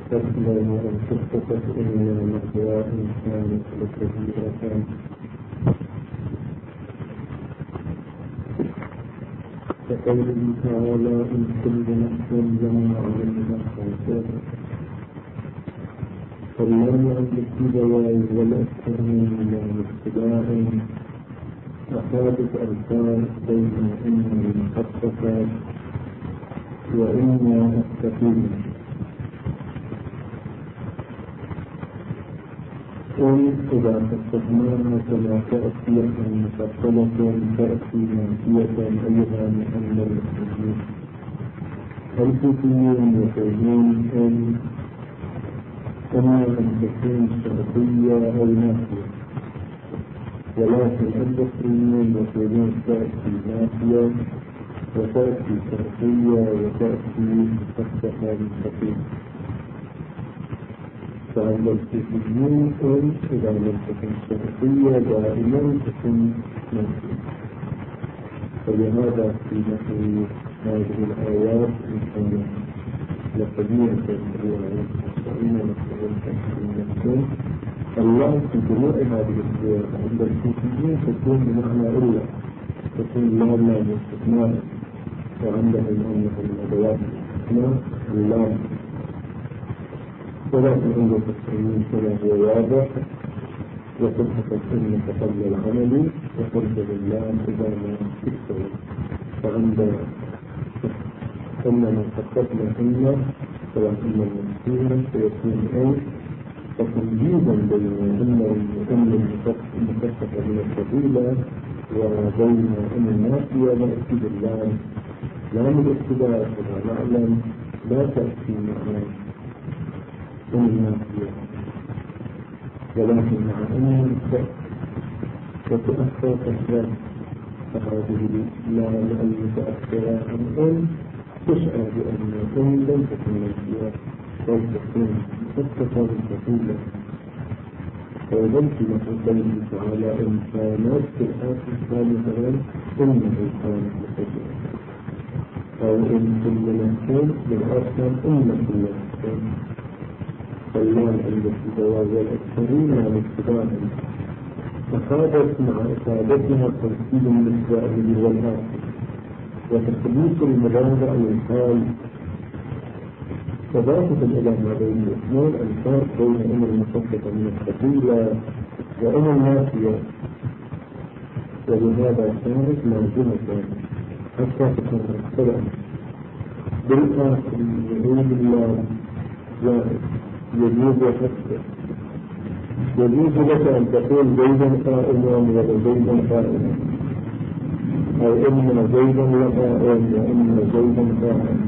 تسلم أن تخطط إلى مأوى إنسان كبيرة كقوله تعالى إن كل نفس لما علمها خاسرة فالله عن الابتداء والأكثرين من ابتداء أخذت ألفاظ بين إن المخففات وإن الثقيلة إن إذا خففناها فلا تأتي مفصلة تأتي ناسية أيضا أن المسلمين الكوفيين يقولون إما أن تكون شرطية أو نافية، ولكن البصريين يقولون تأتي نافية وتأتي شرطية وتأتي مخففة مستقيمة. فعند الكوفيين إذا لم تكن شرطية دائما تكون نافية، فلهذا في نحو هذه الآيات إن لقديمة الرواية المستعينة لقديمة الله في جميع هذه الصور عند الكوفيين تكون بمعنى إلا، تكون لا استثناء، وعندهم أنه الأدوات الاستثناء اللام، ولكن عند البصريين كما هو واضح وتلحق إن قبل العمل وترجع اللام إذا ما تكتب. فعند إنما خططنا إن سواء إن المسلمين سيكون أي فتمييزا بين إن المخففة من الفضيلة وبين إن النافية لا أكيد اللام لام الابتداء كما نعلم لا تأتي معنى إن النافية، ولكن مع إن وتؤثر تشريع فهذه لا المتأثرة عن إن تشعر بأن إن لم تكن نافية بل تكون مخففة ثقيلة. وذلك نحو قوله تعالى إن كانت في الآخر ثالثا إنه كانت مخففة، أو إن كل نفس بالأرسل إن كل نفس، فالله عند الجواز والأكثرين عن ابتداء أخذت مع إفادتها ترتيب الإسرائيلي والآخر وتخليص المضارع والحال تضافت إلى ما بين الاثنين الفرق بين إن المخففة من الثقيلة وإن النافية، ولهذا كانت لازمة حتى تكون مختلفة بالآخر يعود الله زائد يجوز وحسب. يجوز لك أن تقول زيدا قائما ولا زيدا قائما، أو إن زيدا لقائم وإن زيدا قائم.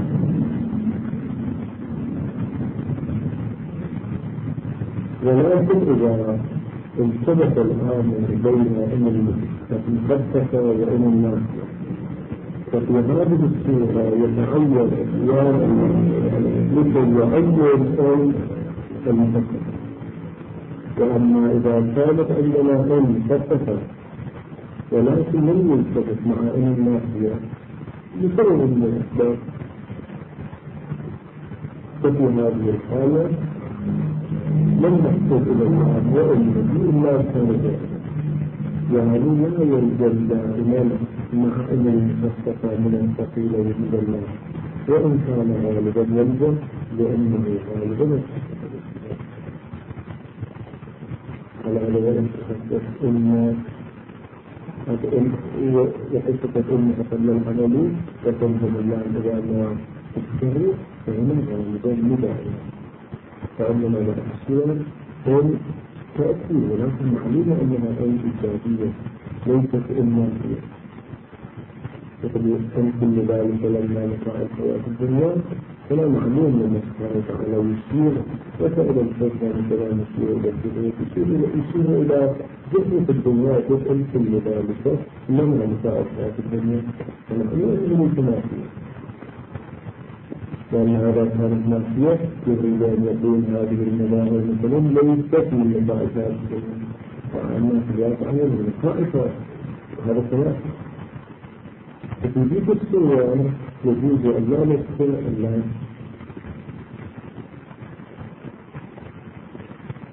ولكن إذا التبس الآمر بين إن المخففة وإن النافية ففي هذه الصورة يتعين اختيار لكي يعين المخففة. وأما إذا كانت عندنا إن مخففة ولكن لم يلتفت مع إن النافية لسبب من الأسباب، ففي هذه الحالة لم نحتاج إلى الأمر الذي لا كان ذلك، يعني لا يلزم دائما مع إن المخففة من الثقيلة وجد الله، وإن كان غالبا يلزم لأنه غالبا على غالبا تخصص إن وحسبت إن قبل العمل وتنظم الله إذا ما تشتري فإن غالبا مدعي، فإنما الأشياء هي تأثير، ولكن معلومة أنها أي إيجابية ليست إنافية. إن كل ذلك لما نقع الحياة الدنيا فلا معلوم من سبحانه وتعالى يشير وسائل الفتنة مثلا يشير إلى الدنيا يشير إلى جزء في الدنيا جزء كل ذلك لما نقع الحياة الدنيا فنحن يؤمن بنافية، لأن هذا كانت نافية يريد أن يكون هذه المظاهر مثلا ليست من مضاعفات النافيات عن الخائفات، وهذا ثلاثة. ففي ذيك الصورة يجوز أن لا نذكر الله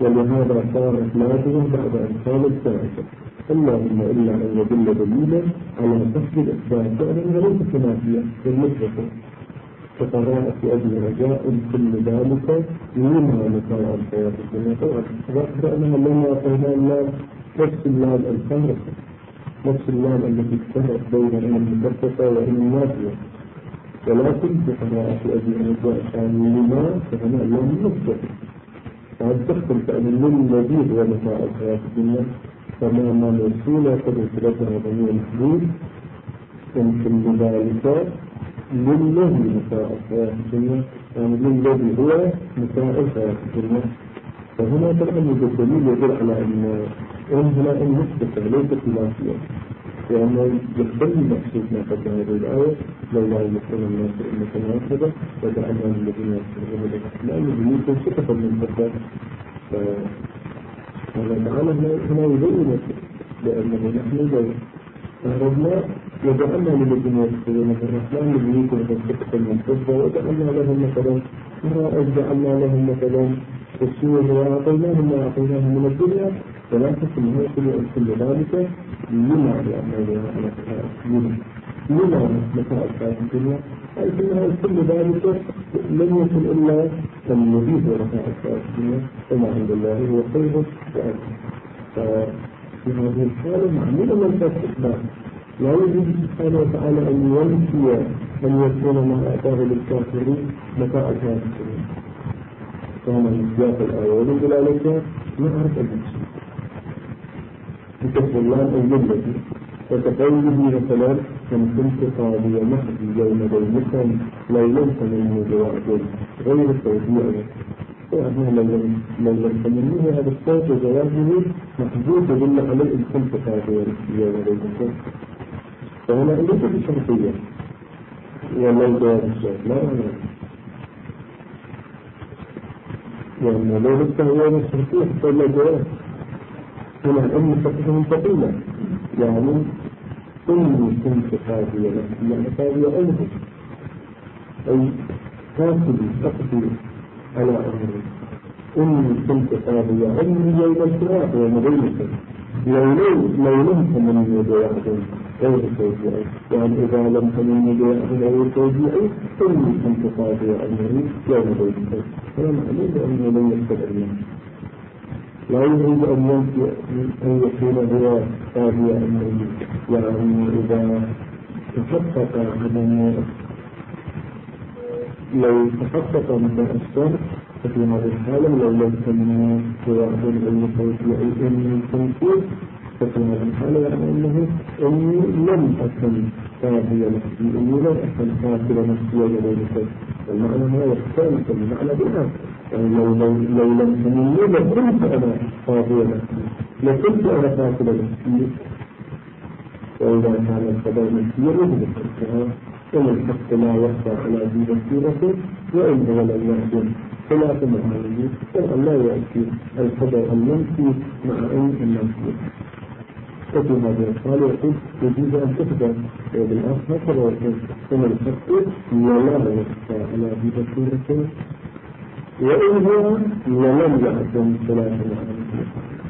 ولهذا صارت لازمة بعد أن كانت ثابتة. اللهم إلا أن يدل دليلا على قصد الإثبات فإنها ليست نافية بالمطلق كقراءة أبي رجاء كل ذلك لما نطاع الحياة الدنيا. طبعا بأنها لما أعطينا الله نفس اللام الفارقة، نفس اللام التي تفرق بين المثبتة وإن النافية، ولكن بقراءة أبي رجاء كان لما فهنا اللام مثبتة. فهذا تختلف عن للذي هو نطاع الحياة الدنيا فما موصولة قد ثلاثة ضمير محدود يمكن بذلك للذي متاع الحياة الدنيا، يعني للذي هو متاع الحياة الدنيا. فهنا طبعا الدليل يدل على أن هنا المثبتة ليست خلافية، لأنه يختلف مقصود ما قبل هذه الآية لولا يكون الناس أمة واحدة وجعلنا للذين يستمعون لأن الدليل صفة من صفات الله تعالى هنا يبين بأنه نحن لو أردنا وجعلنا للذين يستمعون الرحمن لبيوتهم صفة من فضة وجعلنا لهم مثلا جعلنا لهم مثلا السور وأعطيناهم ما أعطيناهم من الدنيا، ولا تكن هو كل ذلك لما متاع الحياة الدنيا، أي كل ذلك لم يكن إلا الذي هو متاع الحياة الدنيا وما عند الله هو خير وأجل. ففي هذه الحالة معمولة من الإثبات، لا يريد سبحانه وتعالى أن ينفي أن يكون ما أعطاه للكافرين متاع الحياة الدنيا. كان من سياق الآية ومن دلالتها نعرف المقصود بكتب الله أن يجلد وتقوله مثلا أن كنت قاضي محدي يوم بينكم ليلا تمنوا جوائد غير توزيع، يعني لو لم تمنوه هذا الصوت وجوابه محدود يدل عليه إن كنت قاضي يوم بينكم، فهنا ليس بشرطية ولا جواب الصوت لا يعني لو لسه هو مستحيل حصل له جواب. هنا الأم فتحة منتقلة يعني إني كنت قاضية نفسي يعني قاضية أنهي أي قاتلي أقضي على أمري. إني كنت قاضية أمري يوم الفراق يوم بينكم لو لم تمني جواب غير توزيعي، يعني إذا لم تمني جواب غير توزيعي إني كنت قاضية أمري يوم بينكم. هذا معلوم بأنه لن يستدعي الله، لا يريد أن يكون هو قاضي أمره، يعني إذا تحقق لو تحقق من الأسفل ففي هذه الحالة لو لم تمني جواب غير توزيعي إني كنت ففي هذه الحالة يعني أنه إني لم أكن قاضي نفسي، إني لم أكن قاتل نفسي وغيرك. المعنى هذا يختلف المعنى بها، يعني لو لم تمني لكنت أنا قاضي نفسي، لكنت أنا قاتل نفسي. وإذا كان القضاء نفسي يجب الحق إن الحق لا يخفى على ذي بصيرته وإن هو لم يحدث خلاف معانيه فإن لا يأتي القضاء المنفي مع أي المنفي. وفي هذا الحال يقول يجوز أن تقدر بالآخر هكذا يقول إن الحق لا يخفى على ذي بصيرته وإن هو لم يحدث خلاف معانيه.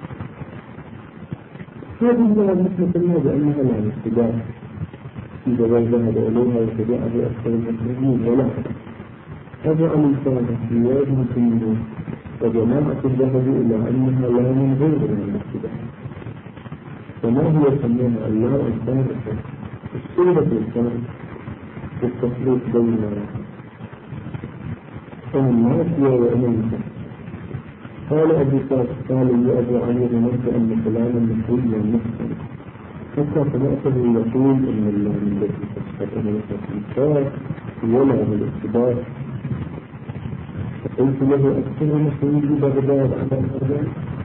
هذه لا مثل الله بأنها لا ابتداء إذا ذهب إليها وتبعها بأكثر المسلمين ولا هذا الإنسان احتياجه كله وجماعة الذهب إلى أنها لا من غير من الابتداء. فما هي سميها الله الثالثة السورة الثالثة التفريق بين النافية وأمنها. قال أبو قاسم قال لي أبو علي رمضت أن كلاما مقول والمحسن حتى سمعته يقول إن الله الذي تسقط أمنك في الكتاب ولا بالاعتبار. فقلت له أكثر مسؤول بغداد على هذا،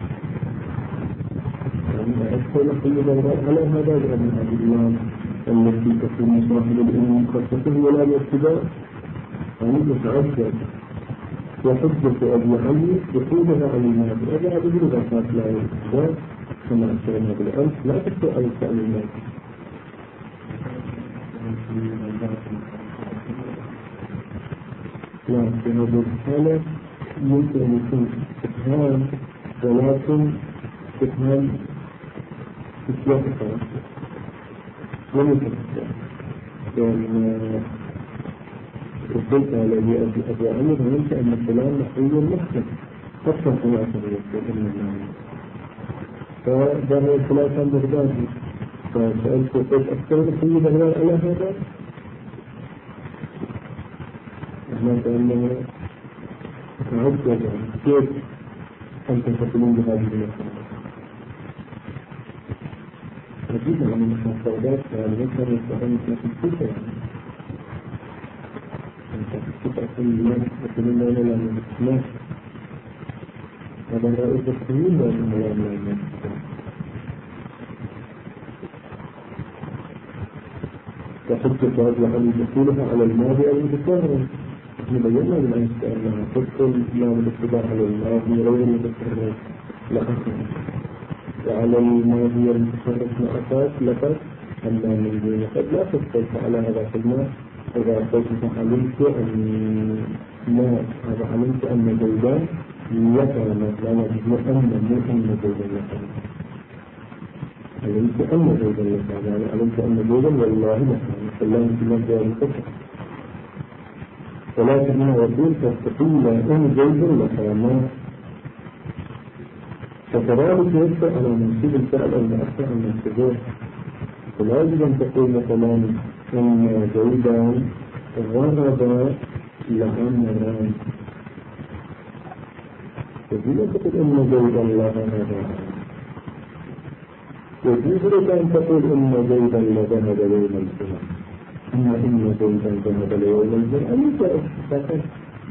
يعني أكثر مسؤول بغداد على هذا لأن هذه الله التي تكون صاحب الإيمان خاصته ولا بالاعتبار، يعني متعجب. وحجة أبي علي يقولها عن الناس هذا بلغة لا يستطيع كما أشرنا بالأمس لا تستطيع أن يسأل الناس. لا في هذه الحالة يمكن أن يكون استفهام ولكن تفهم في سياق التوسط وليس يعني الضلع الذي أبي عمر وليس أن فلان نحوي محسن خاصة خلاصة يقول إن الله فده الخلاصة بغدادي فسألت قلت أكثر في بغداد على هذا هناك أنه تعجب كيف أنتم تقولون بهذه المسألة أجيب عن المحاصرات يعني مثلا يستعمل في الكتب أنت في الكتب أقول الناس يقولون لا لا لا هذا رأي التسليم وأنه لا لا لا وحجة هذه عن دخولها على الماضي أو المتكرر نبينا بالأمس أنها تدخل يوم الاتباع على الماضي غير المتكرر لأخذ وعلى الماضي المتكرر ما أساس لقد أما من دون قد لا تدخل على هذا الناس إذا قلت علمت أن زيدان يفعل لا نجد أن زيدان يفعل علمت أن زيدان يفعل يعني علمت أن زيدان والله يفعل فالله في مجال الكفر ولكنها يقول تستقيل أن زيدان يفعل فكذلك يبدأ على منصوب الفعل المؤثر المنصوبات فلا يجب أن تقول مثلا إن زيدان غرب لعمران يجب أن تقول إن زيدان لعمران يجوز لك أن تقول إن زيدا لذهب يوم الجمعة أما إن زيدا ذهب يوم الجمعة ليس فقط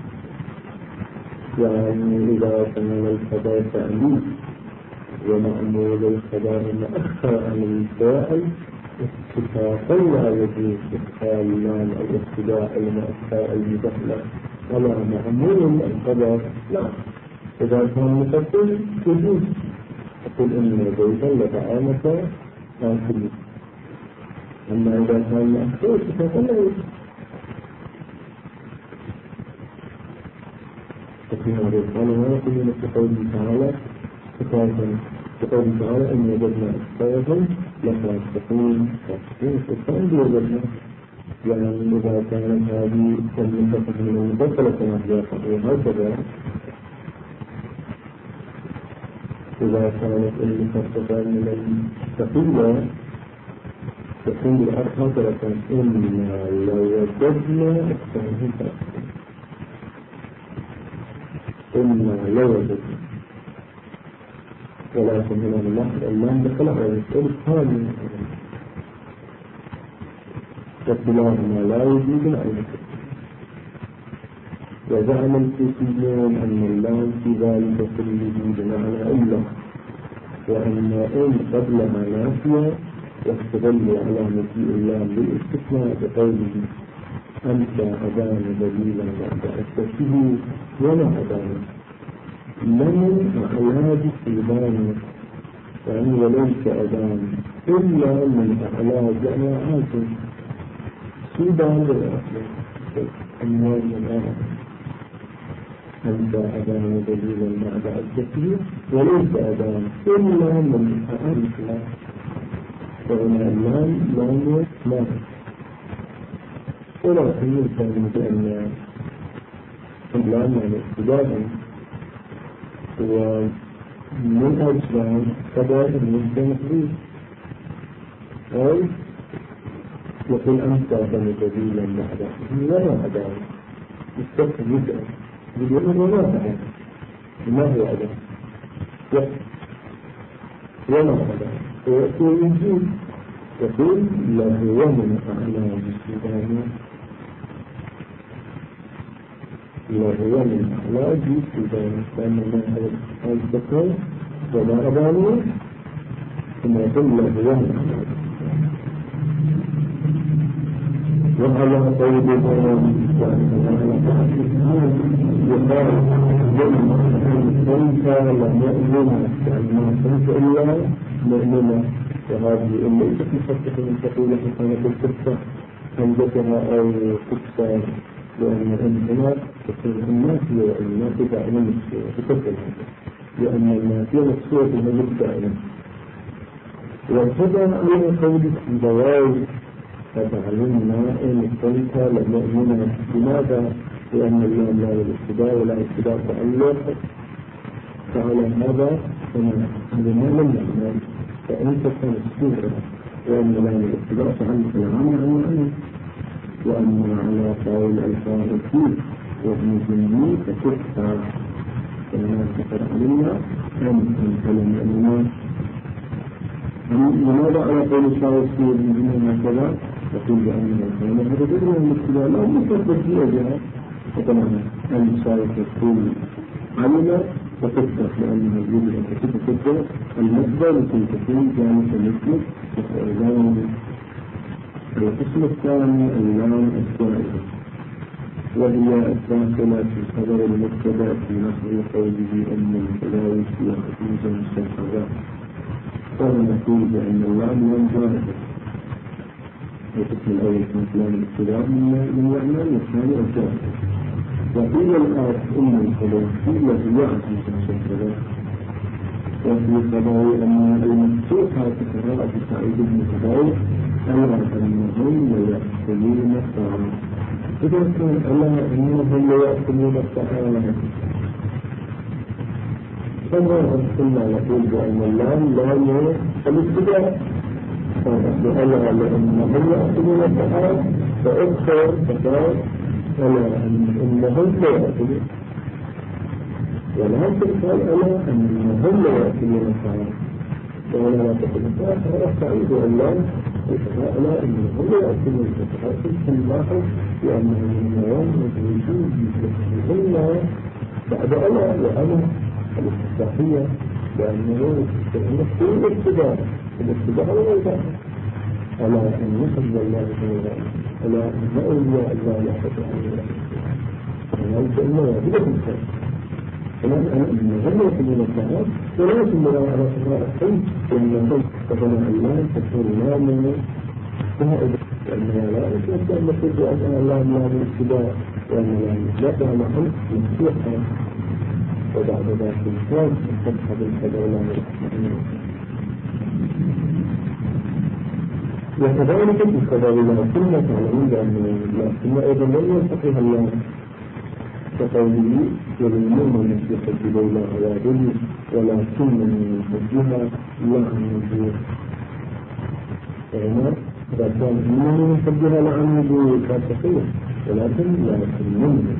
يعني إذا كان الخبر تأليف ومأمول الخبر ما أخر عن الفاعل اتفاقا لا يجوز إدخال لام أو ابتداء المؤخر المدخل ولا مأمول الخبر لا إذا كان مفصل يجوز تقول إن زيدا لطعامك آكل أما إذا كان مأخوذ فلا يجوز ففي هذا الحال ما يقول من قوله تعالى كقوله تعالى إن وجدنا أكثرهم لفاسقين فاسقين وجدنا يعني إذا كانت هذه المنطقة من المفصلة كما هي وهكذا إذا كانت المفصلة من الثقيلة تكون بالأرض هكذا إنا لو وجدنا أكثرهم فاسقين إنا لو وجدنا ولكن هنا نلاحظ اللام دخل على السؤال الثاني فكلاهما لا يجوز العين وزعم الكوفيون أن اللام في ذلك كله بمعنى إلا وأن إن قبلها نافية واستدلوا على مجيء اللام للاستثناء بقوله أنت أبان دليلا بعد أسفه ولا أبان لمن أعلاج السيبان يعني وليس أبان إلا من أعلاج أنواعات سيبان للأسفل أموال الآن أنت أبان دليلا بعد أسفه وليس أبان إلا من أعلاج فهنا اللام لام لا ولكن يمكن بأن اللام يعني ابتداء ومن أجل كذلك المستمرين أو يقول أنت أبنى دليلا بعد ولا أبنى يستطيع يسأل يقول ولا أبنى ما هو أبنى ولا أبنى ويقول يجيب يقول له من أعلام السودان وهو من أعلاج السودان كان من الذكر وما أبانه ثم يقول له من أعلاج وعلى قولهم يقال أنت لمؤمنة يعني ما كنت إلا مؤمنة وهذه إلا إذا تفتح من تقول حسنة القصة هندسها أو قصة لأن الإنسان تكون الناس والناس دائما بكثرة لأن النافية مقصودة بالدائم. والهدى على قولك الزواج فتعلمنا إن قلت لنؤمن. لماذا؟ لأن الله لا الابتداء ولا ابتداء تعلق، فعلى هذا لما لم نعمل فأنت تنسير، وأن لا الابتداء تعلق العام عن وأما على قول الفارسي وابن جندي فتفتح كما تتعلمنا أن كلام الإمام. لماذا على قول الفارسي وابن جندي هكذا؟ يقول بأن الكلام هذا بدون الابتداء لا يثبت في أجهة، وطبعا الفارس يقول علم فتفتح لأنها يجب أن تفتح المبدأ لكي تكون جانب المسلم وفعلان. القسم الثاني اللام الزائدة، وهي الداخلة في خبر المبتدأ في نصر قوله أن التلاوي هي خفيفة مستنقذة، وهو نقول بأن اللام لام زائدة. القسم الأول كان كلام الابتداء من يعمل، والثاني الزائدة. وقيل الآية أن الخلوصية هي خفيفة مستنقذة. وفي قضاء أن المفتوحة في قراءة سعيد بن جبير ألا أنهم ليأكلون الطعام. إذا كان ألا أنهم ليأكلون الطعام فما كنا نقول بأن اللام لا الابتداء، ألا لأنهم يأكلون الطعام فأكثر فقال ألا أنهم لا يأكلون، ولا تقال ألا أنهم لا يأكلون الطعام، ولا لا تقل الطعام فهو سعيد اللام ألا أنهم لا يأكلون الطعام. فاللاحظ لأنهم من يوم يدرسون بسهولة بعد ألا وألا الاستفتاحية، لأنه يستطيع الابتداء ولا يبقى ألا أن يحب الله تعالى ألا أن أولياء الله يحب الله وليس إلا واجبة الخير. فلن أن يغلق من الطعام ولكن لا على صلاة الحي لأن تفضل الله تكون نامنا فائدة، لأنها لا يمكن أن نقول بأن الله لا الابتداء وأن لا يبدأ محل مفتوحا وبعد ذلك الإنسان تفتح بالفضل وكذلك في قضاء الله كنا تعلمون بأن الله ثم أيضا لن يستطيع الله كقوله يلمون من يحب الله أوادله ولكن من يحبها لا عن يجوه. فهنا إذا كان من يحبها لا عن يجوه كافية، ولكن لا يحبون.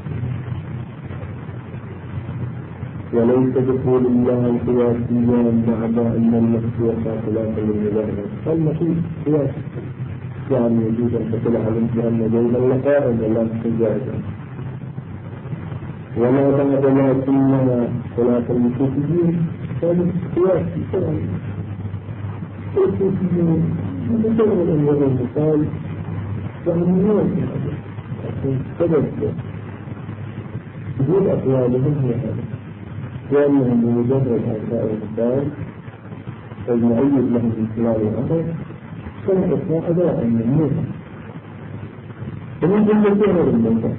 وليس دخول الله قياسيا بعد أن النفس وقع خلافا للمبادرة. فالنفس قياس يعني يجوز أن تقول علمت أن بين اللقاء ولا تجاهدا، ولا بعد لكننا خلاف المسوسيين كان قياسي طبعا. المسوسيين مجرد أن يرى المثال فهم يوم سبب وجود أقوالهم هي هذا، لأنهم بمجرد هؤلاء المثال المؤيد لهم من خلال الأمر كانت أداء من النور ومن جملتها للموضوع.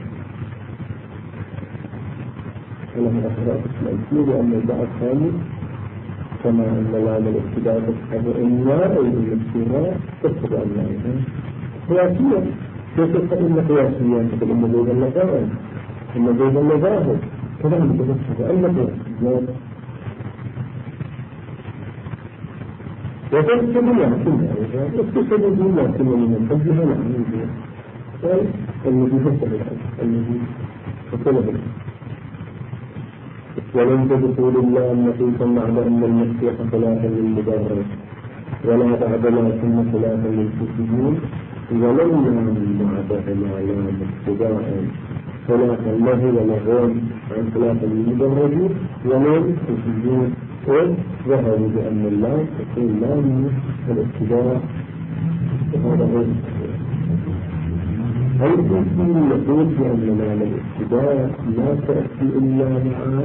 ولهم أخلاق الأسئلة لأن البعض الثاني كما أن العالم الابتداء تسحب إلا أو الابتداء تسحب أنها قياسية. كيف تقول قياسية؟ تقول إن زيد اللقاء إن زيد اللقاء كذلك تسحب أنها وتسحب الله كلها وتسحب الله كلها من الحجها لعنه الذي فسر الذي فسره. ولن تدخل الله نقيصا بعد أن المسيح خلافا للمبارك ولا بعد لكن خلافا للكفرين ولولا بعد الإعلام ابتداء خلافا له ولغون عن خلافا للمبارك ولا للكفرين وظهروا بأن الله تقول لا من الابتداء وهذا غير الكفرين يقول بأن معنى الابتداء لا تأتي إلا مع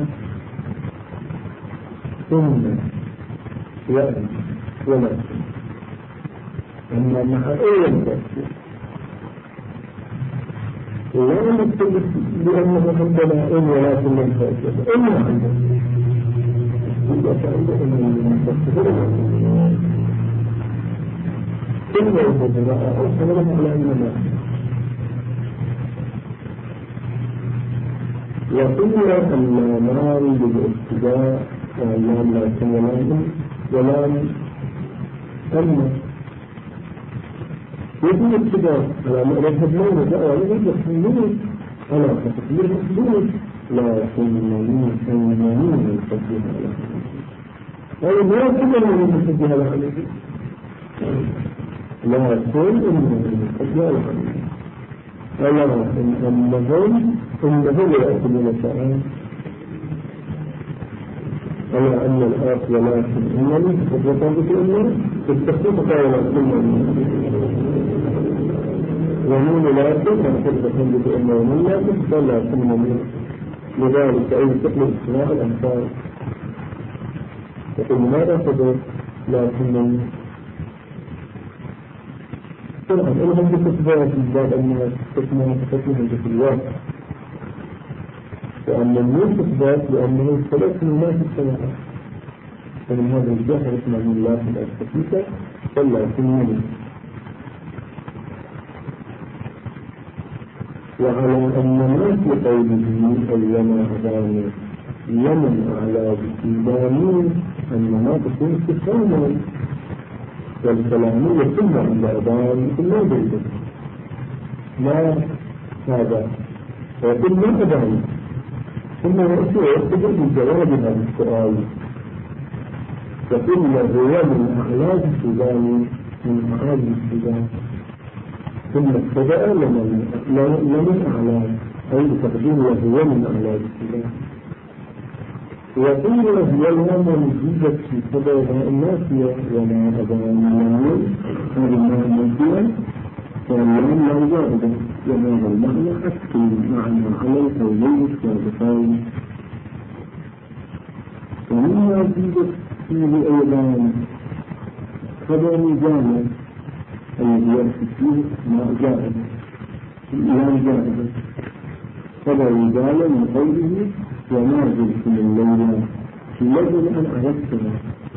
ثم وأن ولكن أما مع أول تأتي لا نكتب بأنه عندنا إن ولكن لم تأتي إلا عندنا يبقى عندهم المستقبل كل الجزراء أو حملهم على أننا وقيل أن مال بالابتداء وأنهم لا يكملون ولم أما يجب الابتداء على مذهب مالك وعلى مذهب مالك على تقدير مقبول لكنني أيمانين يصدق على أي ما كنا من يصدق على حديث لكن إنهم يصدق على حديث ألا إنهم يأكلون شيئا على أن الآت ولكن إنني فتوقفت إنه تستخدم قائلا ومن لكن فتوقفت بأنه من لكن فلا تنمي لذلك أي تقل إسراء الأنفال يقول ماذا فضل لكنني طبعا إنهم بكتبات من باب الناس تكتبهم في الواقع وأن الناس إثبات لأنه ثلاث من الناس السماء فمن هذا الجهر اسمه من الله في الأسفكيكة فلا تنمي وعلى أن الناس لقوله اليمن أغاني يمن أعلى بسيداني أن ما تكون استفهاما والكلامية ثم عند أغاني ثم بيته ما هذا وثم أغاني ثم يأتي ويقتدر بجواب هذا السؤال يقول هو من أعلاج السودان من أعلاج السودان ثم ابتدأ لمن أعلاج أي تقديم وهو من أعلاج السودان وقيل هي اليوم مزيدة في سبب الناسية وما أبان المنون هذا ما مزيدة واليوم لا زائدة وهذا المعنى أكثر معنى على القولين السابقين ومما زيدت فيه أيضا خبر جامع الذي يأتي فيه ما جائز لا جائز خبر جامع من قوله وما زلت من ليلة يجب أن أردتها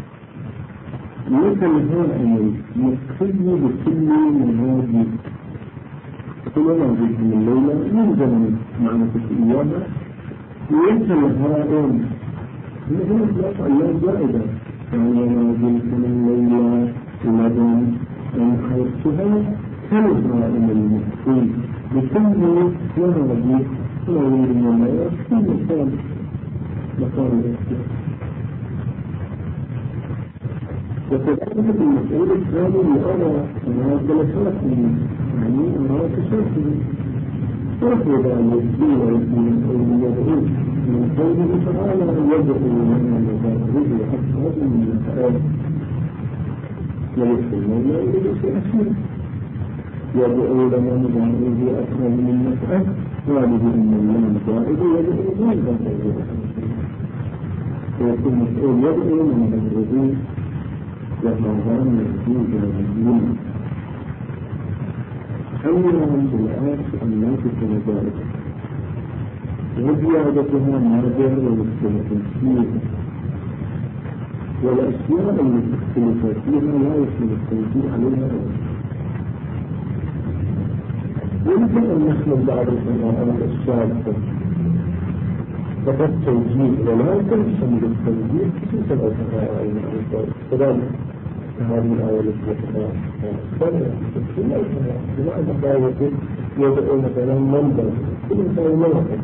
ليس الهائل مقتدي بكل من هذه كل ما زلت من ليلة يلزم معنى تسئيها ليس الهائل مثل إطلاق الله جائزة يعني ما زلت من ليلة لدن أن حيثها كالهائل المقتدي بكل وهذه ولا يريد من الله كل مكان الاختيار وكذلك المسؤول الثاني يرى أن هذا شرط يعني أنه شرط ورفض أن يسبيل ويدعو من قوله تعالى يدعو من المبادرين أكثر من الحياة وليس المولى إليه أكثر يدعو لمن ظاهره أكثر من المسألة وعليه أن الله ظاهره يدعو من ظاهره ويكون مسؤول يدعو من ظاهره وهذا يجوز للمسلمين حولهم بالآس أن لا تكون ذلك وزيادتها ماجر والتنسيق والأشياء التي تختلف فيها لا يحمل التنسيق عليها يمكن أن نحمل بعض القراءات الشاذة فقط توجيه ولكن حمل التوجيه خصوصا القراءة المعروفة هذه الآية التي تقرأ بمعنى دعوة يدعو مثلا منبر كل إنسان موقف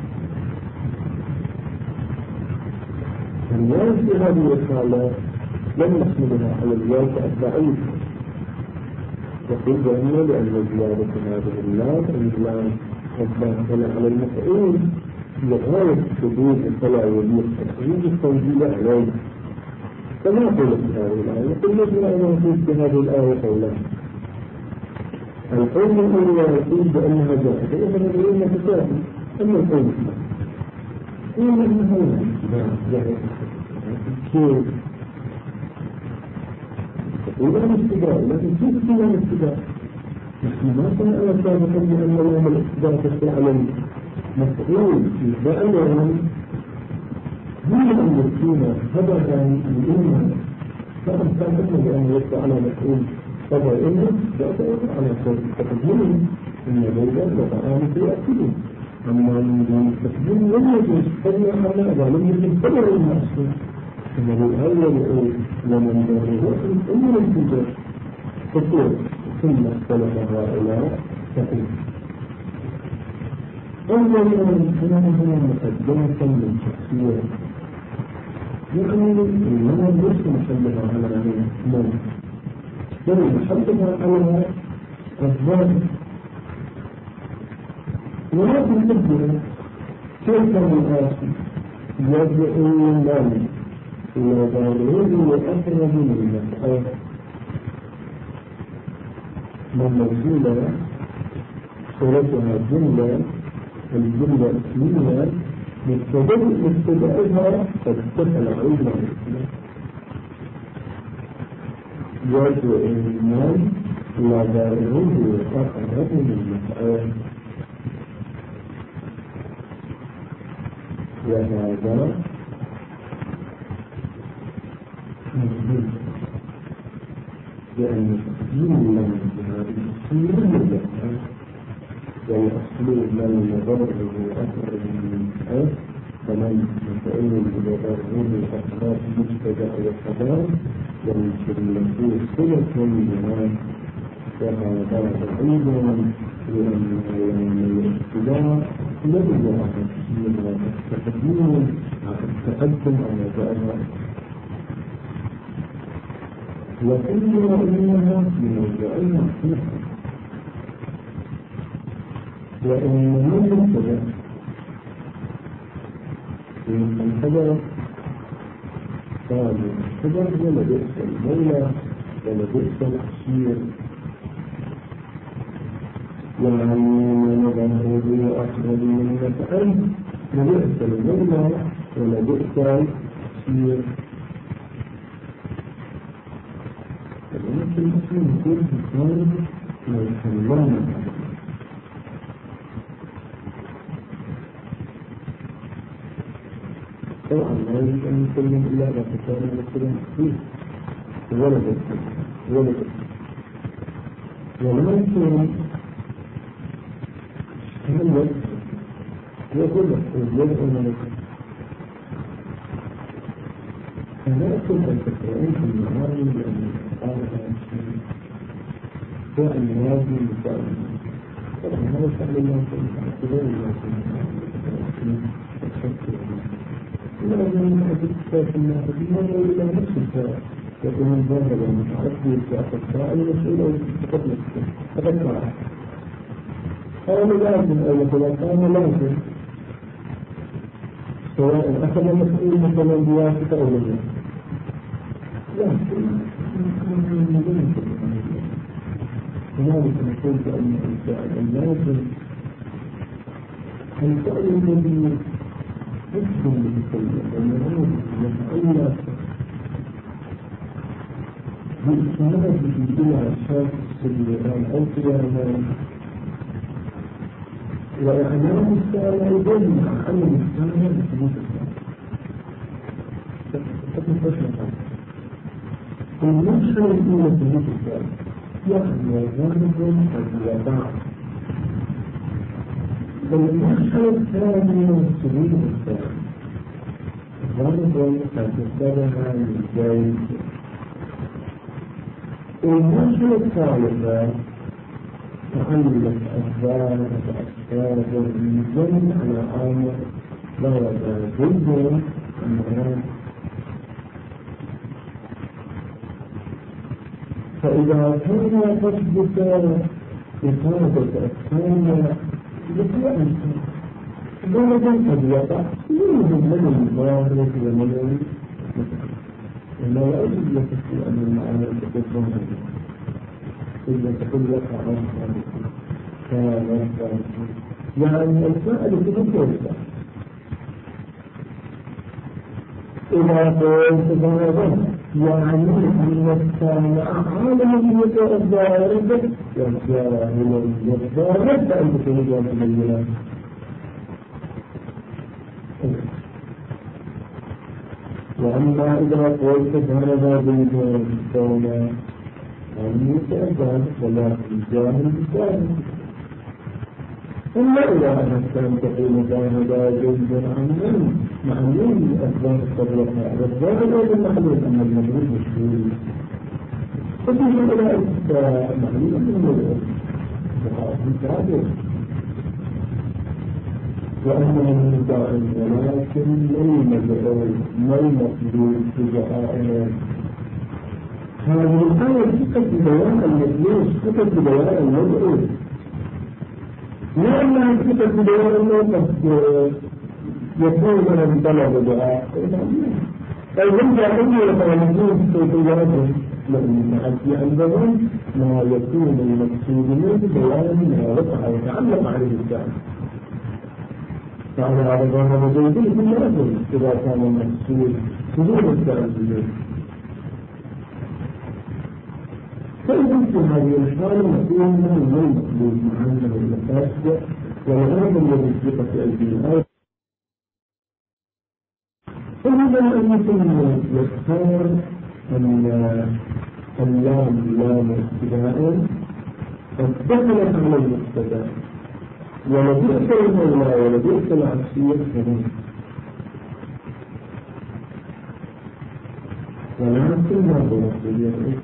الناس في هذه الحالة لم نحملها على الواقع الضعيف وقل بأنه لأن زيادة هذه اللام الإسلام ربنا على المفعول لغاية حدود فلا يليق تخريج التنزيل عليه فما قلت هذه الآية قلنا أنه في هذه الآية قولان القول الأول يقول بأنها جائزة وهذا يقول متساهل أما القول الثاني يقول أنها جائزة كيف؟ يقول أنا استدراء لكن كيف تكون أنا استدراء؟ نحن ما سنعلم سابقا بأن يوم الاستدراء تشتغل على المفعول بأنهم هم المسلمين هدفا للأمة فقد كان أمه بأن يطلع على مسؤول طبع الأمة بأسأل على تقديمهم إن بيضا وطعام سيأكله أما من تقديم لم يجوز فضلا على ظالم من طبع المعصوم إنه الأول ومن داره أمر الفجر تقول ثم اختلف هؤلاء تقول أولا أنها مقدمة من شخصية يعني إنها ليس محلها على الموت بل محلها على الظاهر وهذه الأجهزة كيف الآسي يدعو المال إلى ظاهره وأقرب من المسألة من موجودة صورتها جملة الجملة اسمية مبتدئها قد تسأل عيدنا يدعو المال إلى ظاهره وأقرب من المسألة وهذا مهم لأن تقديم الله بهذه الصورة والأصل ما يضره أكثر من الآن فمن يتأول بضره الأفراد مبتدأ والخبر ومثل المسيح صلة منها وهذا أيضا لأن الابتداء يجب على التقديم على التقدم على ذلك وإنما إنها في موضعين مختلفة وإن من المبتدأ إن الخبر قال الخبر ولا بئس المولى ولا بئس الأخير يعني نظره أقرب من المسألة لبئس المولى ولا بئس الأخير فالنفس المسلم يكون في الثاني ويحلون طبعا لا يجب أن يسلم إلا إذا تكون المسلم فيه ولا بئس ولا يكون هل يقول يدعو من فلا يكون أن تقرأين في المعاني لأن الآلة سواء الماضي وسواء طبعا هذا سأل الله كذلك لازم نحدث كتاب الله بماذا إلى نفس الكتاب يكون الظاهر المتعرفي في السائل المسؤول فقد رأى قال لازم أو كان لازم سواء أخذ المسؤول مثلا بواسطة أو لا لكن لذلك نقول بأن اللازم الفعل الذي يسلم بالسلم والمعروف يتألف بالإسناد إلى أشخاص السيئان أو قيامان وإعلام السائل أيضا مع أن السائل بثبوت السائل تكون فشلة المرحلة الأولى ثبوت السائل يعني غالب الوضع المرحلة الثانية ثبوت السائل غالب تتبعها للجيد المرحلة الثالثة تعلق أسباب وأسباب الإنسان على أمر لا يجوز أمران فإذا كان تثبت إفادة أسباب بقيام درجة قد وقع من الظاهر ومن لا يجب يكفي أن المعارف تكون إذا تكون وقع يعني الفائدة تكون إذا قلت هذا يعني أن السامع عالم يتأذى والجاهل يتضارب أن تكون جاهل وأما إذا قلت هذا بالكون أن يتأذى ولا الجاهل بالجاهل إلا إذا أردت أن تقول هذا جزء معلوم أسباب التبرقة والظاهر هذا المعلوم أن المجهول مشهور فكيف أولئك معلوم من الأرض وأنه مدعٍ ولكن ما المطلوب تجاه هذه الآية فقط ببيان المجلوس فقط ببيان المدعو لأنها فقط ببيان الموقف يكون من طلب دعاء فإذا جاءوا لك المجلوس في تجارته لأن الحج عندهم ما يكون المقصود منه بيان ما وقع ويتعلق عليه الشعب فعلى هذا الظاهر وجودي كل رجل إذا كان المقصود حضور التعبد فإذا في هذه الحالة نقول من المطلوب معنا المفاسد والغرض الذي سبق في الآية فهذا أن يكون يختار اللام لام ابتداء فدخلت على المبتدا ولبئس المولى ولبئس العشير كذلك ولكن ما بنقول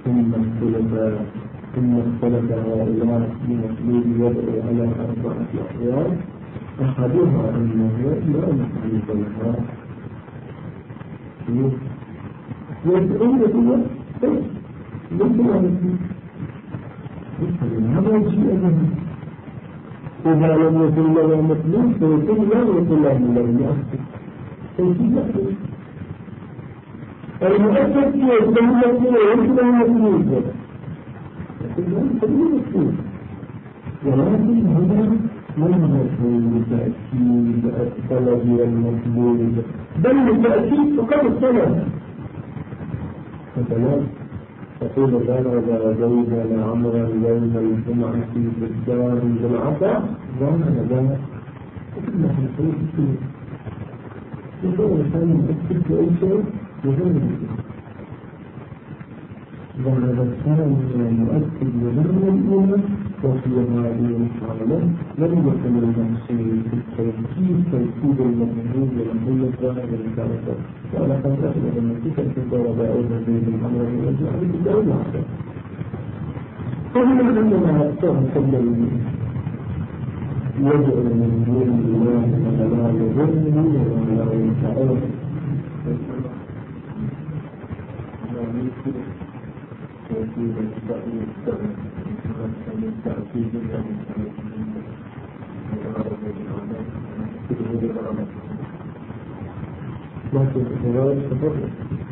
ثم اختلف هؤلاء في مطلوب يدعو على 4 أحوال أحدها أنه لا مطلوب لها يدعون هو ليس هذا شيء أهم إذا لم يكن له مطلوب فيكون لا يكون له مؤثر فيكون المؤثر يكون مطلوب ويكون له مطلوب ولكن هنا لم يكن لتأكيد الطلب والمطلوب بل لتأكيد فقط الطلب مثلا تقول ضرب زيدا عمرا يوم الجمعة في الدار بالعطاء ظن ذلك كلها في الحديث يقول الإنسان يؤكد في أي شيء يظن ظن الإنسان يؤكد بظن الأولى وفي هذه الحالة لم يكن المقصود في توكيد المطلوب والمطلوب الظاهر للكافر وعلى قد أخذ المسيح في الضرب أيضا بين الأمر والرجوع بالدولة العصر فهنا عندما تغفل يدعو من دون الله ولا يظنه ولا يتعرف توكيد التأكيد لكن الغرض تفرق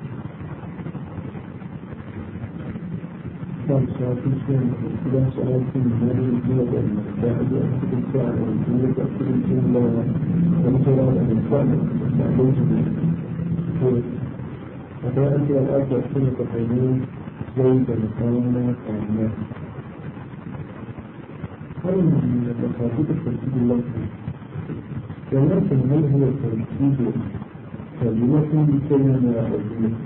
كان ساعتين شيء إذا سألتم هذه الجهة المستعد أكتب الساعة والجهة أكتب الجهة ومثلا الإنسان ليس به فأنت الآن تأكتب تقيمين زيد المقامة كاملة هل من المفاتيح التركيب اللفظي ولكن هل هو التركيب كلمة بكلمة أو كلمة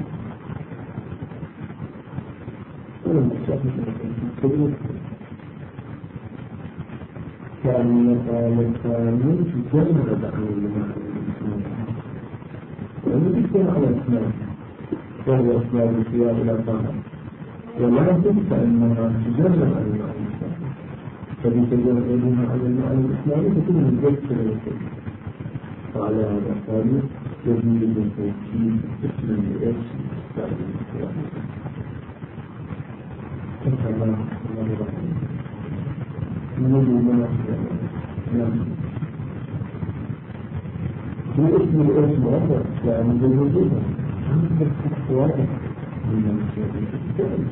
ولا مستحيل التركيب كأن الثاني تجمد عن المعنى لأنه يكون على الأسماء وهو أسماء الخيار إلى طاعة ولكن كأنها تجمد عن المعنى فبتجمد عليها على المعنى الإسلامي تكون مجدد للكلمة وعلى هذا الثاني يجب التوكيد اسم الإرث بعد الإسلام سبحان الله الرحمن نريد نعم هو اسم الإرث مؤثر يعني بالوجود واضح من الشيء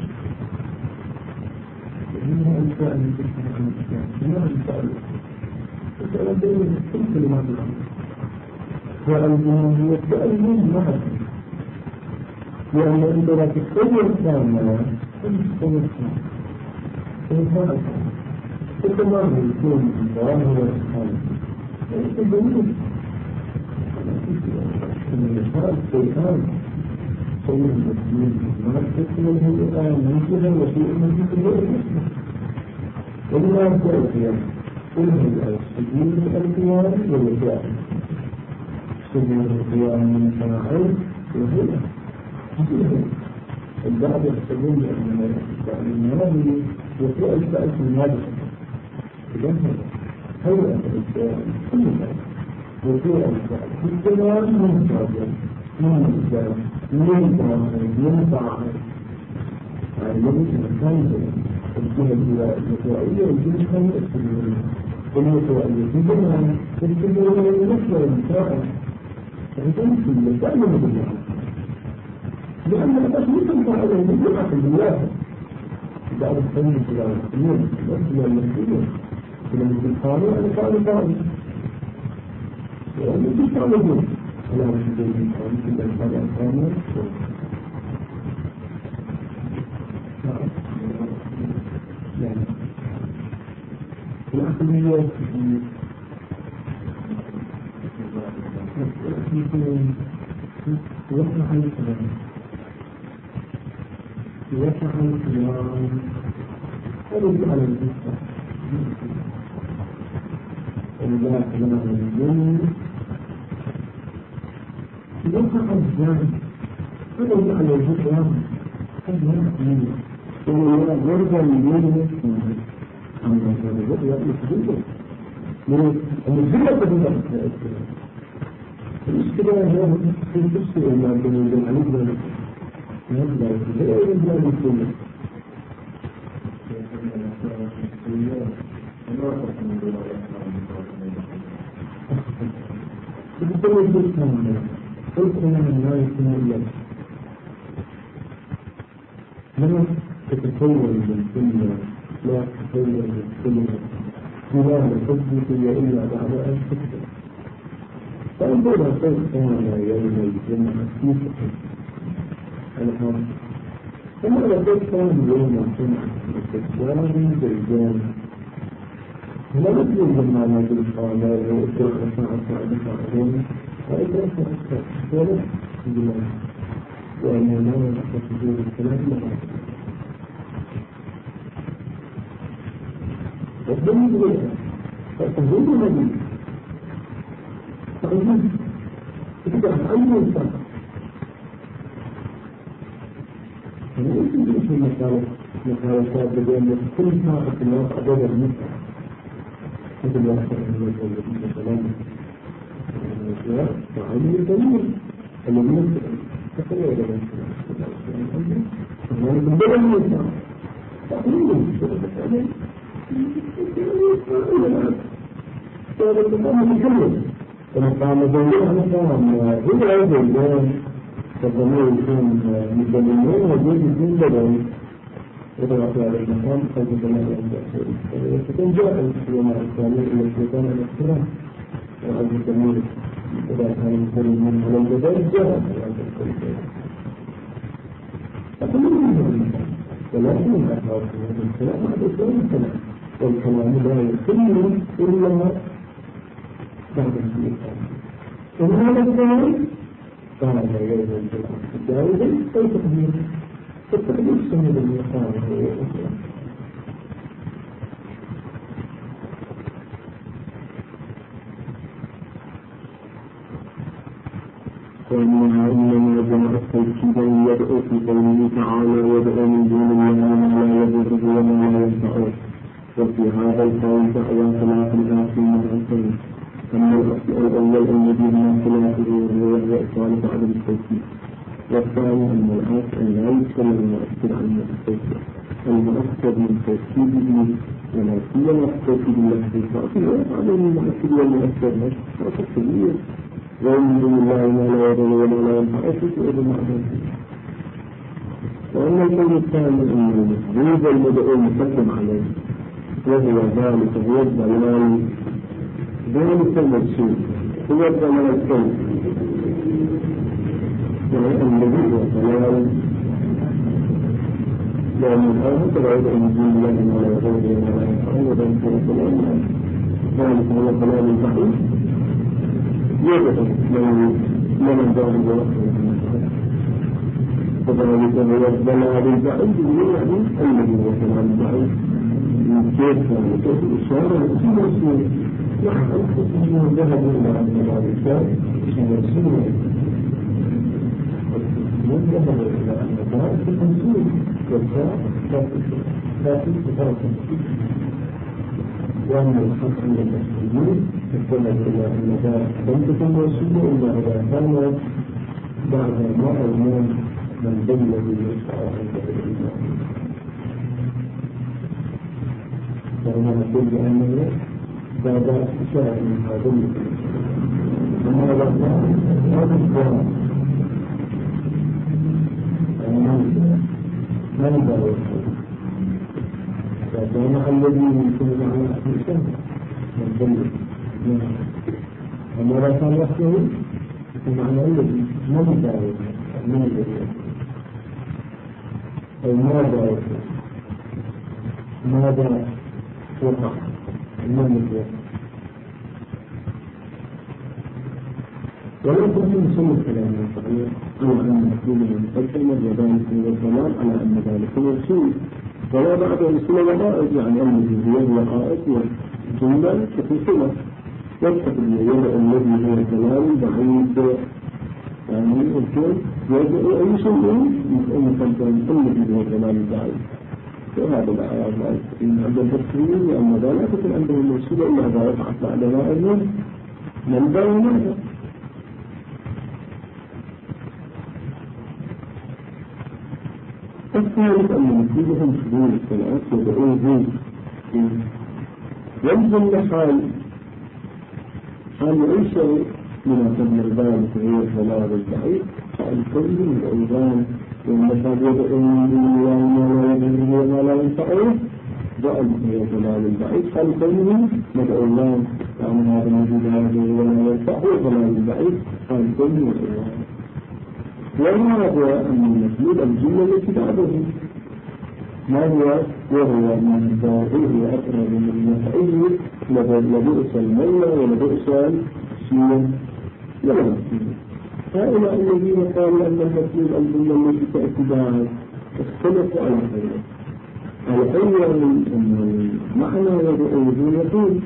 إنها أنشاء من تلك عن الإسلام إنها أنشاء الإسلام بين كل كلمات الأمر والجمهور تأمين معك لأن أنت لا تتغير الثانية تتغير الثانية تتمر يكون ظاهر الثانية ليس جميل من الشرط الشيطان قول المسلمين ما تكون له مثلها وشيء من ذكره المسلم ولا يبدأ القيام كل هذا السجود القيام والوجاء سجود القيام من فاعل وهي البعض يحسبون أن هذه وفاء الفائز من هذا إذن هيئة الإسلام كل ذلك وفاء الفائز في السلام من فاعل من الإسلام من فاعل من فاعل يعني يجب أن تنزل الجهة الوفائية والجهة السجودية الوفائية في جمعها السجودية المثل والمساعد فإذن في المسائل بالله لأن الأسل تنفع على الجمعة بالله بعد السنة في العالمين الأسل المسؤولية لما تقالوا أنا قالوا قالوا وأنا تقالوا على رسول الله في الأسفل الثانية يعني العقلية يفتح الكلام يفتح الكلام ورد على الجسد وإذا كلام الجن يفتح الجن ورد على الجسد قد يأتي ورد الجن أما الرجل يأتي من الجنة تبدأ المشكلة هي في التفسير ما بين العلم والنبي لا يرجع للكل بكل الجسم قلت أنا لا يكون إلا لما تتكون الدنيا لا تتكون الدنيا ولا تثبت إلا بعد أن تكتب فأنظر كيف كان يوم الجمعة في الحرب ثم لقد كان يوم الجمعة استكبار بالجان لا مثل الجمعة بالقالة وإدرك ساعة بعدهم وإدرك أكثر بالله وأن لا يحتفظون الكلام لها والدليل بها فتهون النبي فأجل تفتح أي إنسان فليس يجب المقالة بأن كل ساعة الله أدد المسعى مثل الله سلام فعلي الدليل الذي تقريبا إلى الله من بدل المسعى تقريبا هذا المقام الجميل فمقام الجميل مقام هو أيضا الآن فالضمير يكون مدلمين وجود يكون بدل وضغط على المقام قد يتنال عند أسئلة فتكون جاء اليوم الثاني إلى الشيطان الاحترام وهذا الضمير إذا كان المسلم من على الجبال جاء فكل من ولكن الأحوال في الكلام هذا الكلام والكلام لا يتم إلا بعد الإسلام ومن هذا الكلام كان يجب الجمعة الجائزة أي تقدير التقدير سنة المقام هو الإسلام وإنها إنما جمعت توكيدا يدعو في قوله تعالى يدعو من دون الله ما لا يضره وما لا ينفعه وفي هذا القول دعوى خلاف الآخر مرتين أما الأصل الأول أن يجب من خلافه وهو إطالة عدم التوكيد والثاني أن الآخر لا يذكر المؤثر عن التوكيد المؤثر من توكيده ولا سيما التوكيد اللفظي فأصل عدم المؤثر والمؤثر نفسه كبير ومن دون الله ما لا يضر وما لا ينفع فسئل المعدوم وأما القول الثاني أن المسجود المدعو مسلم عليه وهو ذلك هو الضلال ذلك المقصود هو الضلال الكون الذي هو الضلال لأن الآية تبعد عن دين الله ما لا يضر وما لا ينفع وذلك هو الضلال ذلك هو الضلال البعيد يجب لمن ذلك وقته وذلك هو الضلال البعيد يعني الذي هو الضلال البعيد كيف كيف الإشارة اسم رسول نحن أنفسهم ذهب إلى الضلال البعيد اسم رسول من ذهب إلى الضلال في التنسيق والساعة لكن تفرق وأن الحق عند المسلمين تستمع إلى النجاة لم تكن رسوله إلا إذا كان بعد ما أمام من ذل الذي يشفع عند الإيمان. فهنا نقول بأنه بعد إشارة من هذا ثم هذا الضرر من ذلك فكان الذي يمكن على الإنسان من ذل أما لا كان وحده فمعنى الذي من ذلك من الذي أو ماذا وقع من الذي ولا تكون سنة كلام صحيح أو أن مكتوب مقدمة وذلك هو الضلال على أن ذلك هو السوء ولا بعد السنة وضائج يعني الذي هو الوقائد والجملة كتسنة يتقل اليوم الذي هو الضلال بعيد يعني الكل يجب أي شيء مقدم الذي هو الضلال بعيد وهذا الآيات إن عند البصريين لأن ذلك تكون عندهم مرسولة إلا إذا وقعت بعد ما أذن من بينها الثالث أن نتيجهم حضور الصلاة يدعوه يلزم حال أي شيء من قبل ذلك هو الضلال البعيد حال كله الأيضان والمشهد يدعوه وما لا ينفعه ذلك هو الضلال البعيد حال كله ندعو الله يعني هذا الذي لا ولا ينفعه الضلال البعيد حال كله الأيضان وهذا أن المسلوب الجملة التي بعده ما هو وهو من ضائعه أقرب من نفعه لبئس المولى ولبئس الشيء ولا مسلوب هؤلاء الذين قالوا أن المسلوب الجملة التي تأتي بعد اختلفوا على خير الأول أن المعنى يدعوه يقول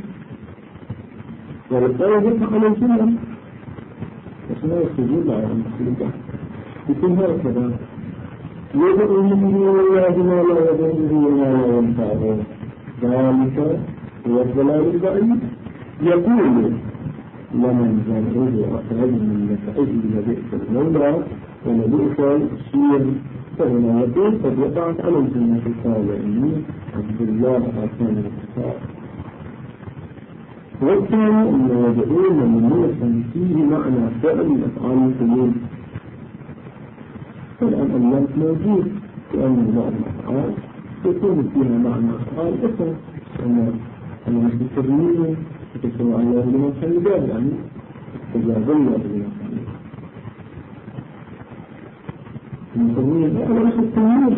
والقول على الجملة اسمه السجود على المسلوب يكون هكذا يدعو من الله ما لا يدعوه وما لا ينفعه ذلك هو الضلال البعيد يقول لمن ذنبه أخرج من نفعه لبئس المولى ولبئس الشير فهنا يقول قد وقعت على الجنة قال إني عبد الله أعطاني الكتاب والثاني أنه يدعون من فيه معنى فعل من أفعال القلوب الآن اللام موجود لأن بعض الأفعال يكون فيها معنى أفعال أخرى أن المستقبلين يتسوى على الله لما خلقان يعني تجاب الله لما خلقان المستقبلين أعلى نفس التنمير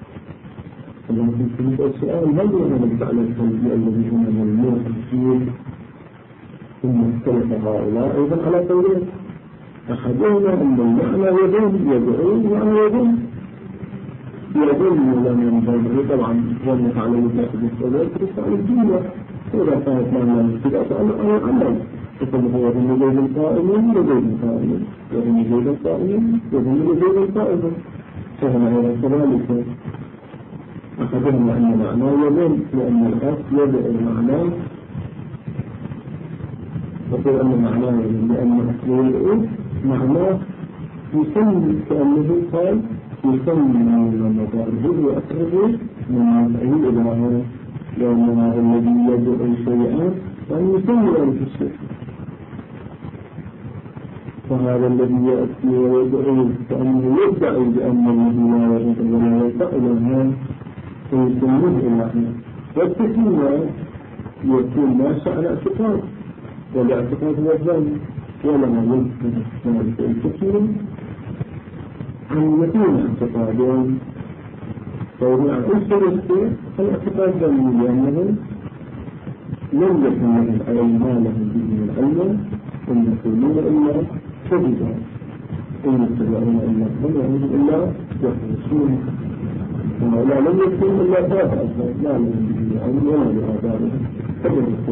لكن في السؤال هل يغلب على الخلق الذي هم ملموح الشيء ثم اختلف هؤلاء أيضا على قولين أحدهما أن المعنى يدعون معنى يدعون لم ينبغي طبعا جنت على وجهة الصلاة ترسل الجملة وإذا كانت معنى الابتداء على العمل فكل هو ذن زيد القائمين وزيد القائمين وذن زيد القائمين وذن زيد القائمين فهنا هذا كذلك أحدهما أن معنى يدعون لأن الأصل يدعو المعنى وقال أن معناه لأن أصله يدعو معناه يسمي كأنه قال يسمي من مضاره وأكره من نفعه إلهه لأن هذا الذي يدعو شيئا أن يسمي ذلك الشيء فهذا الذي يأتي ويدعو كأنه يدعي بأن الذي لا يدعو ولا يدعو إلهه فيسميه إلهه والتسمية يكون ما شأن اعتقاد والاعتقاد هو الظن ولما يذكر ذلك الكثير أن يكون اعتقادين فهو أكثر الاعتقاد ظني لأنه لم يكن لهم أي ما لهم به من علم أن يكونون إلا كذبا إن يتبعون إلا الظن إلا يخرجون لا لم يكن إلا ذات لا لم يكن ولا لآبائه فلم يكن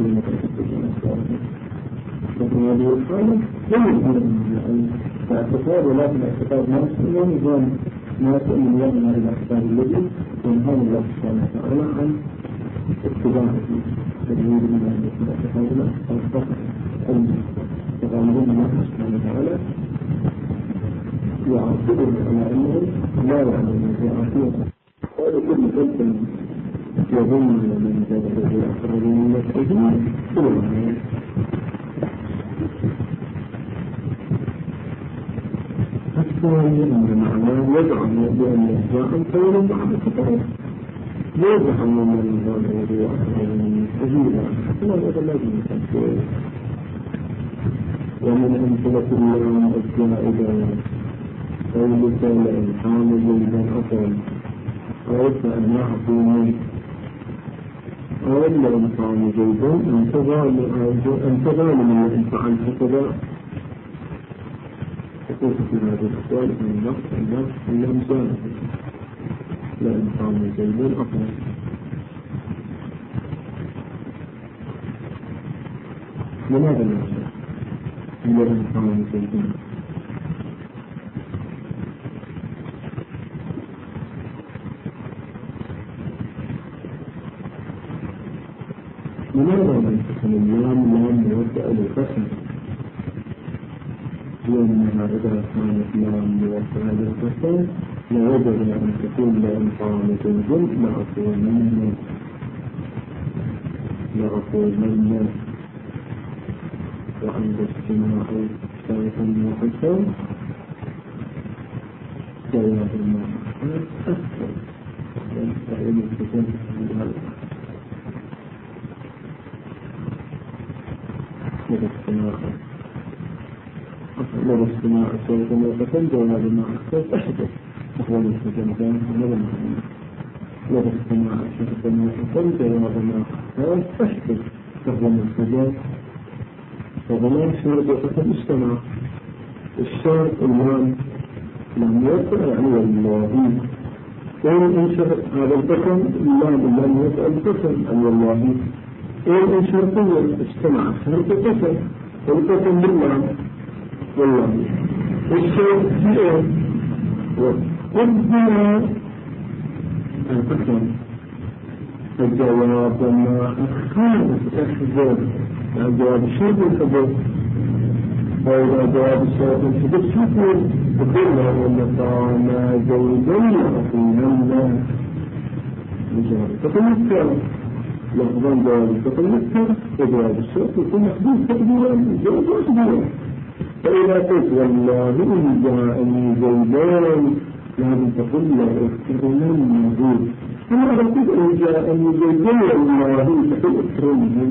لكن هذه الحالة لم يكن اعتقاد ولكن اعتقاد ناس ونظام ناس من يمنع الاعتقاد الذي ينهى الله سبحانه وتعالى عن اتباعه تدوير من الاعتقاد يغامرون الله سبحانه وتعالى يعرفون على أنه لا يعلم يعرفون وهذا كل ذلك يظن من ذلك يأخذ من المسعودين كل الله الثاني أن معناه يدعم بأن جاء خير بعد الكتاب يدعم من ذلك يأخذ من المسعودين لا لازم يتبقى ومن أمثلة الله الزائدة قولك الإنسان جيدا أفضل قولت أن يعطيني أولا الإنسان جيدا انتظر من الإنسان هكذا تقول في هذا السؤال من النفس الإنسان لا إنسان جيدا أفضل لماذا الإنسان إلا إنسان جيدا لماذا لم تكن اللام موسعة للقسم؟ لأنها إذا كانت لام موسعة للقسم لوجد أن تكون لام قامة الجمع لأقول من وعند اجتماع شرط وحسن جواب المعنى أكثر فإن تكون لدى اجتماع الشرط وحسن جواب المعنى أحدث وهو المستجمدان لدى لدى اجتماع الشرط وحسن جواب المعنى أحدث وهو المستجمدان وضمان شرط وحسن اجتماع الشرط الآن لم يوقع يعني والله إن شرط هذا القسم لم يوقع القسم أي والله إن شرطية اجتمع شرط قسم والقسم بالله والله الشرط فيه وقدنا القسم الجواب ما أخذ أحذر جواب الشرط الحذر وإذا جواب الشرط الحذر شكر بكلها والنقام زوجا وقيما بجواب تتمثل لفظا جواب تتمثل وجواب الشرط يكون محدود تقديرا جواب تقديرا فإذا قلت والله إن جاءني زيدان لازم تقول له اكرمني زيد أما إذا قلت إن جاءني زيدان والله تقول اكرمني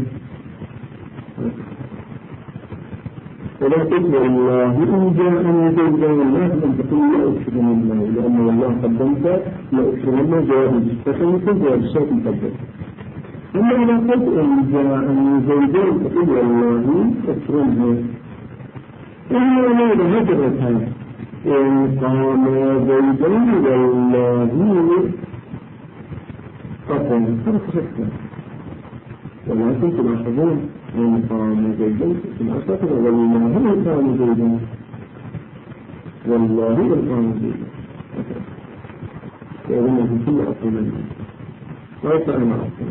ولا تقول الله إن جاءني زيدان لازم تقول لا أكرم الله لأن الله قدمت لا أكرم الله جواب الشرط جواب الشرط مقدم أما إذا قلت إن جاءني زيدان تقول والله أكرمه إنه لا هجرة إن قام زيدان والله قطن فرصة ولكن تلاحظون إن قام زيدان في الأساطر والله قام زيدان والله قام زيدان وأظن في كل أقول وليس أنا أقول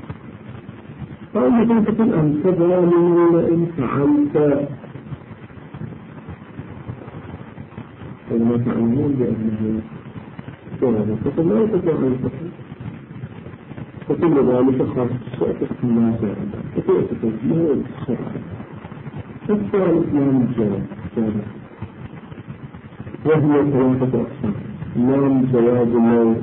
قال لكم تقول أن تظالمون إن فعلت وما تعلمون بأنه سورة فقل لا يتجعل الفقر فكل ذلك خاص شأتك ما زائدة فكيف تجيه والسرعة الثالث لام الجواب وهي ثلاثة أقسام لام جواب لو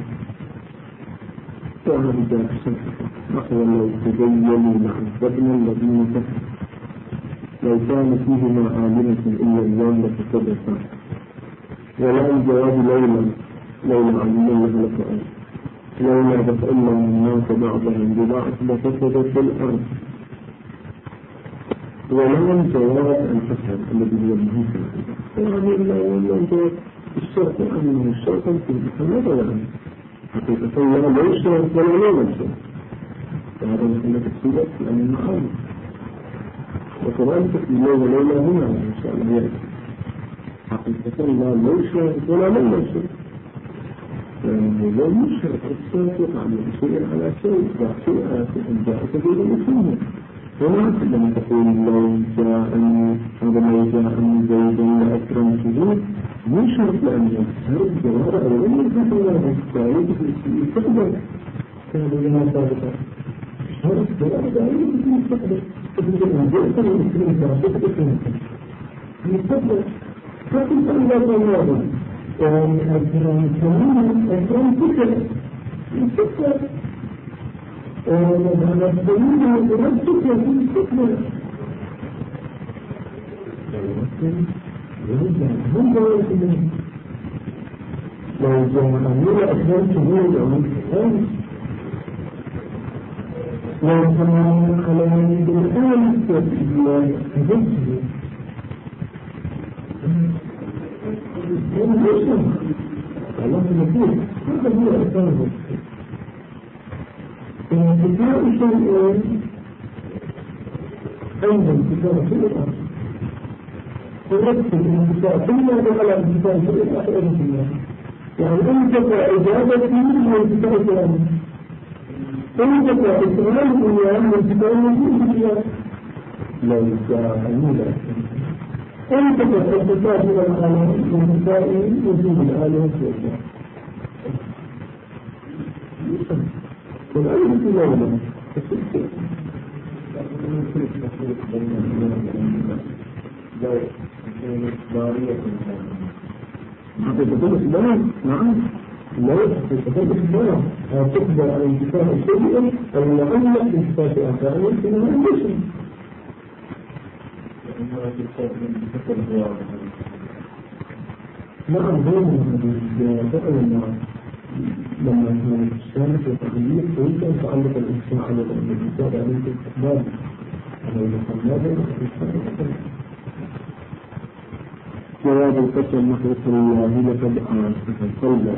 فهذا ذلك سنفق نحو لو تبينوا لعذبنا الذين كفروا لو كان فيهما آمنة إلا الله لفسدتا ولا الجواب لولا علمنا لك لولا دفع الله الناس بعضهم ببعض لفسدت الأرض ولا الجواب الحسن الذي هو المهم يعني إلا الشرط يعني من الشرط يمكن بحمد يعني حقيقة الله لا يشترط ولا لا يشترط وهذا محل تفسيرات لأن المحل وكذلك في الله وليلة هنا إن شاء الله يأتي حقيقة الله لا يشترط ولا لا يشترط لأنه لا يشترط الشرط يقع من شيء على شيء شيء جاء كثير مسلمه هنا لما تقول لو جاءني زيدا لأكرمته مو شرط لأن يشترط جواب أولا يكون الله تعالى يستقبل كان لنا ثابتا شرط جواب أولا يستقبل يستقبل فقلت الله الله أكرم كمان أكرم فكرة يستقبل وهذا الدليل يرتب في الفكرة لو جاء أكبر شهود أو الكتاب لو كان على بالآن الله أجبته الله يقول هذا هو أساسه انتفاء شيء أيضا انتفاء شيء آخر ترتب الانتفاء ثم على انتفاء شيء آخر يعني انتفاء إجابتي وانتفاء كلامي انتفاء إسرائيل الإيام وانتفاء الإيام لو جاء أميلا انتفاء انتفاء من العالم وانتفاء وجود العالم والعلم في الأولى حقيقة الإسلام نعم لا حقيقة الإسلام تقبل على انتفاع شيء أو يعلق بانتفاع آخر يمكن أن يشرك نعم غير لما كان الشامس والتغيير فإنت يتعلق الإنسان على الإنسان عليك الاستقبال على المخلوقات جواب الفتوى المخلص لله لقد آسف صلى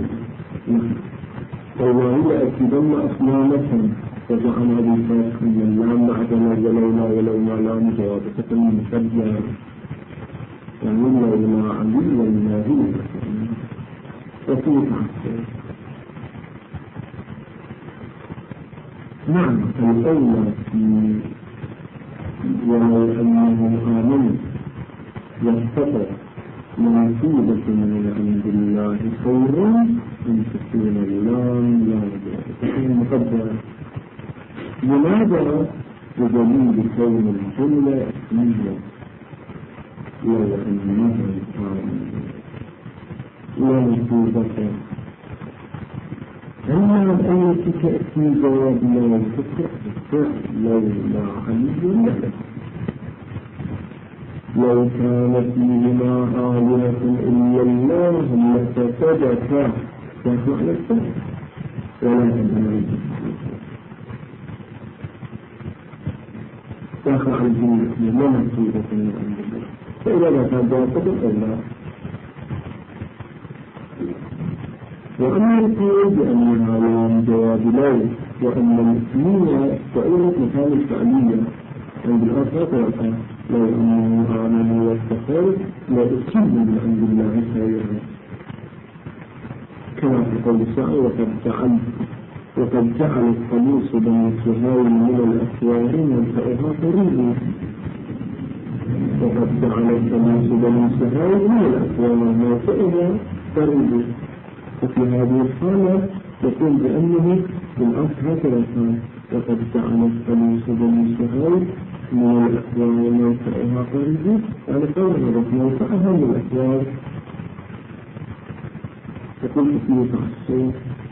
والله أكيدن أصنامكم وجعل بالفاتح من اللام بعدنا ولولا لام جواب فتوى المسجل يعني لولا علي والله وفيه نعم الأولى ولو أنه آمن يستطيع منصوبة من عند الله خيرا أن تكون اللام لا تكون مقدرة لماذا بدليل كون الجملة اسمية لو أنه آمن منصوبة أما الآية تأتي جواب لا تكفر لولا علي لو كان فيهما آلهة إلا الله لفسدتا فهو على السبب ولا تدري تقع الجنة لا منصوبة من عند الله فإذا لا كان باطل أو لا وأما القول بأنها لام جواب لا وأن الاسمية تؤول مكان الفعلية عند الآخر لو أنه آمن واستقر لا أكيد من عند الله خيرا كما في قول الشاعر وقد جعل القميص بني سهيل من الأسوار منفعها قريب وقد جعل القميص بني سهيل من الأسوار منفعها قريب وفي هذه الحالة يقول بأنه بالأصل هكذا كان وقد جعل القميص بني سهيل من الأسوار منفعها قريب يعني قوله منفعها من الأسوار يقول فيه تعصير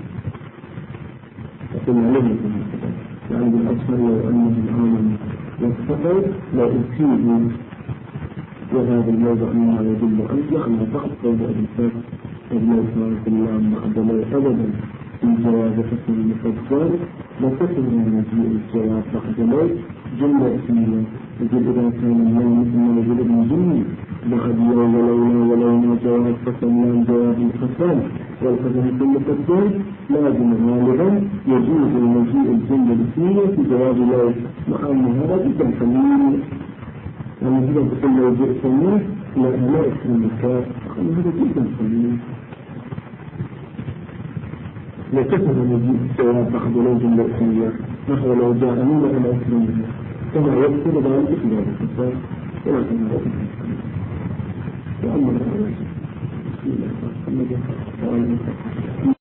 يقول عليه يعني بالأصل لو أنه الآمن والفقر لا أكيد وهذا الموضع مما يدل أن بعض قول أبي الفتح ابن إسماعيل الله مع دليل أبدا في جواب قسم المفجر وقسم من مجيء الجواب مع دليل جملة اسمية يجب إذا كان الله مثل ما يجب ابن جميل بعد ولولا جواب قسم لا جواب القسم والقسم كل قسم لازم غالبا يجوز المجيء الجملة الاسمية في جواب لا مع أن هذا جدا قليل يعني جدا تقول لو جئت منه لا أكرمك أن هذا جدا قليل لكثر مجيء الجواب بعد لو جملة اسمية نحو لو جاء منه أن أكرمك كما يذكر ذلك في هذا الكتاب ولكن هذا وأما بسم الله الرحمن الرحيم